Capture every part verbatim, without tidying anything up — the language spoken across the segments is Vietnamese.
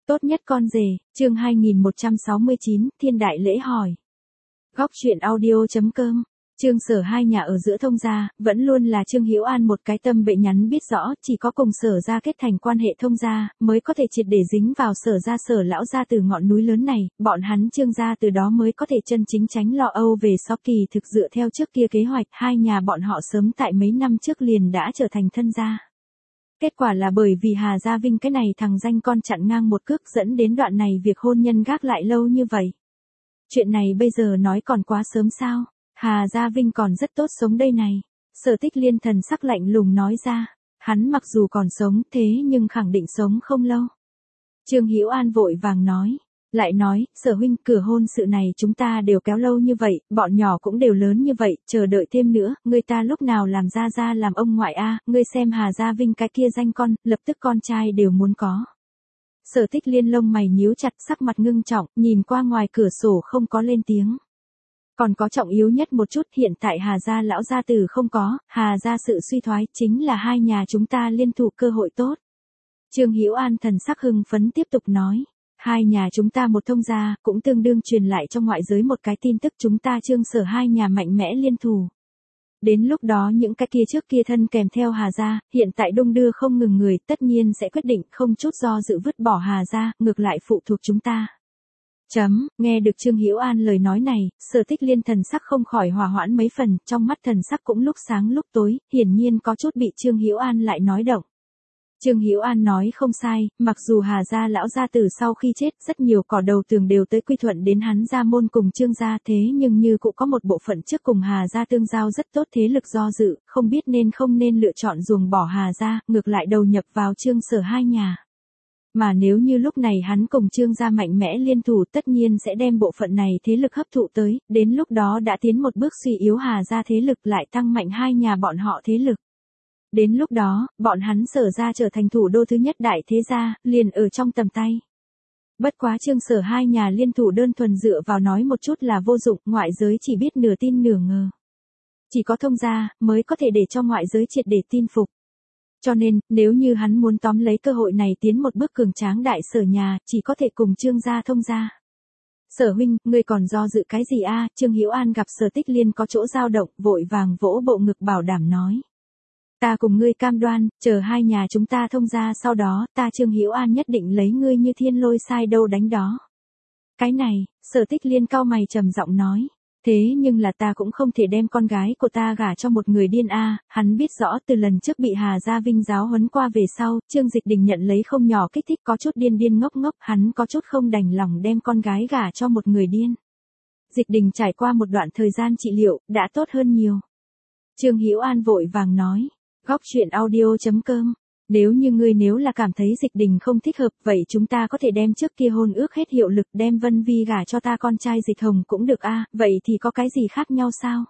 Tốt nhất con rể, chương hai nghìn một trăm sáu mươi chín, Thiên đại lễ hỏi. Góc truyện audio chấm com. Trương Sở hai nhà ở giữa thông gia, vẫn luôn là Trương Hữu An một cái tâm bệ nhắn biết rõ, chỉ có cùng Sở gia kết thành quan hệ thông gia, mới có thể triệt để dính vào Sở gia Sở lão gia từ ngọn núi lớn này, bọn hắn Trương gia từ đó mới có thể chân chính tránh lo âu về so kỳ thực dựa theo trước kia kế hoạch, hai nhà bọn họ sớm tại mấy năm trước liền đã trở thành thân gia. Kết quả là bởi vì Hà Gia Vinh cái này thằng danh con chặn ngang một cước dẫn đến đoạn này việc hôn nhân gác lại lâu như vậy. Chuyện này bây giờ nói còn quá sớm sao, Hà Gia Vinh còn rất tốt sống đây này. Sở Tích Liên thần sắc lạnh lùng nói ra, hắn mặc dù còn sống thế nhưng khẳng định sống không lâu. Trương Hữu An vội vàng nói. Lại nói, Sở huynh, cửa hôn sự này chúng ta đều kéo lâu như vậy, bọn nhỏ cũng đều lớn như vậy, chờ đợi thêm nữa, người ta lúc nào làm ra ra làm ông ngoại a, à, ngươi xem Hà Gia Vinh cái kia danh con, lập tức con trai đều muốn có. Sở Tích Liên lông mày nhíu chặt, sắc mặt ngưng trọng, nhìn qua ngoài cửa sổ không có lên tiếng. Còn có trọng yếu nhất một chút, hiện tại Hà Gia lão gia tử không có, Hà Gia sự suy thoái chính là hai nhà chúng ta liên thủ cơ hội tốt. Trương Hữu An thần sắc hưng phấn tiếp tục nói. Hai nhà chúng ta một thông gia, cũng tương đương truyền lại trong ngoại giới một cái tin tức chúng ta Trương Sở hai nhà mạnh mẽ liên thủ. Đến lúc đó những cái kia trước kia thân kèm theo Hà Gia, hiện tại đung đưa không ngừng người, tất nhiên sẽ quyết định không chút do dự vứt bỏ Hà Gia, ngược lại phụ thuộc chúng ta. Chấm, nghe được Trương Hữu An lời nói này, Sở Tích Liên thần sắc không khỏi hòa hoãn mấy phần, trong mắt thần sắc cũng lúc sáng lúc tối, hiển nhiên có chút bị Trương Hữu An lại nói động. Trương Hữu An nói không sai, mặc dù Hà Gia lão gia tử sau khi chết, rất nhiều cỏ đầu tường đều tới quy thuận đến hắn gia môn cùng Trương gia, thế nhưng như cũng có một bộ phận trước cùng Hà Gia tương giao rất tốt thế lực do dự, không biết nên không nên lựa chọn ruồng bỏ Hà Gia, ngược lại đầu nhập vào Trương Sở hai nhà. Mà nếu như lúc này hắn cùng Trương gia mạnh mẽ liên thủ, tất nhiên sẽ đem bộ phận này thế lực hấp thụ tới, đến lúc đó đã tiến một bước suy yếu Hà Gia thế lực lại tăng mạnh hai nhà bọn họ thế lực. Đến lúc đó, bọn hắn Sở gia trở thành thủ đô thứ nhất đại thế gia, liền ở trong tầm tay. Bất quá Trương Sở hai nhà liên thủ đơn thuần dựa vào nói một chút là vô dụng, ngoại giới chỉ biết nửa tin nửa ngờ. Chỉ có thông gia, mới có thể để cho ngoại giới triệt để tin phục. Cho nên, nếu như hắn muốn tóm lấy cơ hội này tiến một bước cường tráng đại Sở nhà, chỉ có thể cùng Trương gia thông gia. Sở huynh, ngươi còn do dự cái gì a? Trương Hữu An gặp Sở Tích Liên có chỗ dao động, vội vàng vỗ bộ ngực bảo đảm nói. Ta cùng ngươi cam đoan, chờ hai nhà chúng ta thông gia sau đó, ta Trương Hữu An nhất định lấy ngươi như thiên lôi sai đâu đánh đó. Cái này, Sở Tích Liên cau mày trầm giọng nói. Thế nhưng là ta cũng không thể đem con gái của ta gả cho một người điên a. Hắn biết rõ từ lần trước bị Hà Gia Vinh giáo huấn qua về sau, Trương Dịch Đình nhận lấy không nhỏ kích thích có chút điên điên ngốc ngốc, hắn có chút không đành lòng đem con gái gả cho một người điên. Dịch Đình trải qua một đoạn thời gian trị liệu, đã tốt hơn nhiều. Trương Hữu An vội vàng nói. Góc truyện audio chấm com. Nếu như ngươi nếu là cảm thấy Dịch Đình không thích hợp, vậy chúng ta có thể đem trước kia hôn ước hết hiệu lực đem Vân Vi gả cho ta con trai Dịch Hồng cũng được a, vậy thì có cái gì khác nhau sao?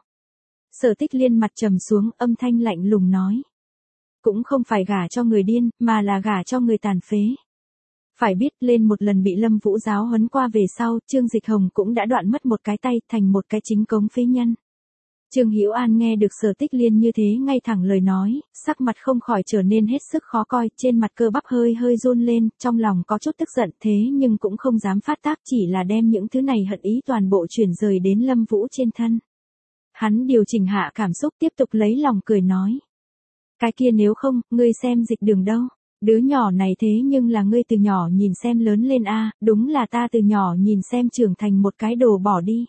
Sở Tích Liên mặt trầm xuống, âm thanh lạnh lùng nói. Cũng không phải gả cho người điên, mà là gả cho người tàn phế. Phải biết lên một lần bị Lâm Vũ giáo huấn qua về sau, Trương Dịch Hồng cũng đã đoạn mất một cái tay thành một cái chính cống phế nhân. Trương Hữu An nghe được Sở Tích Liên như thế ngay thẳng lời nói, sắc mặt không khỏi trở nên hết sức khó coi, trên mặt cơ bắp hơi hơi run lên, trong lòng có chút tức giận thế nhưng cũng không dám phát tác, chỉ là đem những thứ này hận ý toàn bộ chuyển rời đến Lâm Vũ trên thân. Hắn điều chỉnh hạ cảm xúc tiếp tục lấy lòng cười nói. Cái kia nếu không, ngươi xem Dịch Đường đâu, đứa nhỏ này thế nhưng là ngươi từ nhỏ nhìn xem lớn lên a, đúng là ta từ nhỏ nhìn xem trưởng thành một cái đồ bỏ đi.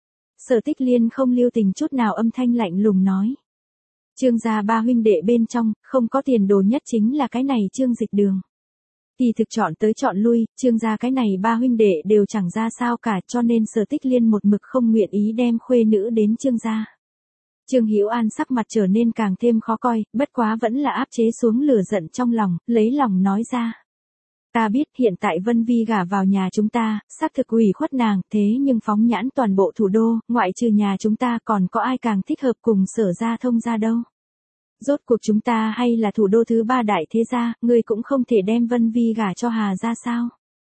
Sở Tích Liên không lưu tình chút nào âm thanh lạnh lùng nói. Trương gia ba huynh đệ bên trong, không có tiền đồ nhất chính là cái này Trương Dịch Đường. Thì thực chọn tới chọn lui, Trương gia cái này ba huynh đệ đều chẳng ra sao cả, cho nên Sở Tích Liên một mực không nguyện ý đem khuê nữ đến Trương gia. Trương Hữu An sắc mặt trở nên càng thêm khó coi, bất quá vẫn là áp chế xuống lửa giận trong lòng, lấy lòng nói ra. Ta biết hiện tại Vân Vi gả vào nhà chúng ta, xác thực ủy khuất nàng, thế nhưng phóng nhãn toàn bộ thủ đô, ngoại trừ nhà chúng ta còn có ai càng thích hợp cùng Sở gia thông gia đâu. Rốt cuộc chúng ta hay là thủ đô thứ ba đại thế gia, ngươi cũng không thể đem Vân Vi gả cho Hà gia sao.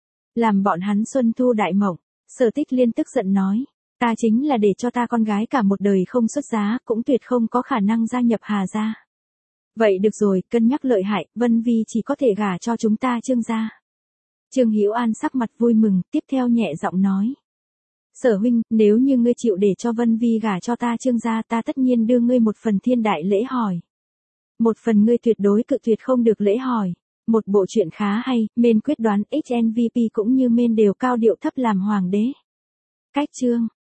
Làm bọn hắn xuân thu đại mộng, Sở Tích Liên tức giận nói, ta chính là để cho ta con gái cả một đời không xuất giá, cũng tuyệt không có khả năng gia nhập Hà gia. Vậy được rồi, cân nhắc lợi hại, Vân Vi chỉ có thể gả cho chúng ta Trương gia. Trương Hữu An sắc mặt vui mừng, tiếp theo nhẹ giọng nói. Sở huynh, nếu như ngươi chịu để cho Vân Vi gả cho ta Trương gia, ta tất nhiên đưa ngươi một phần thiên đại lễ hỏi. Một phần ngươi tuyệt đối cự tuyệt không được lễ hỏi. Một bộ truyện khá hay, men quyết đoán ích en vê pê cũng như men đều cao điệu thấp làm hoàng đế. Cách chương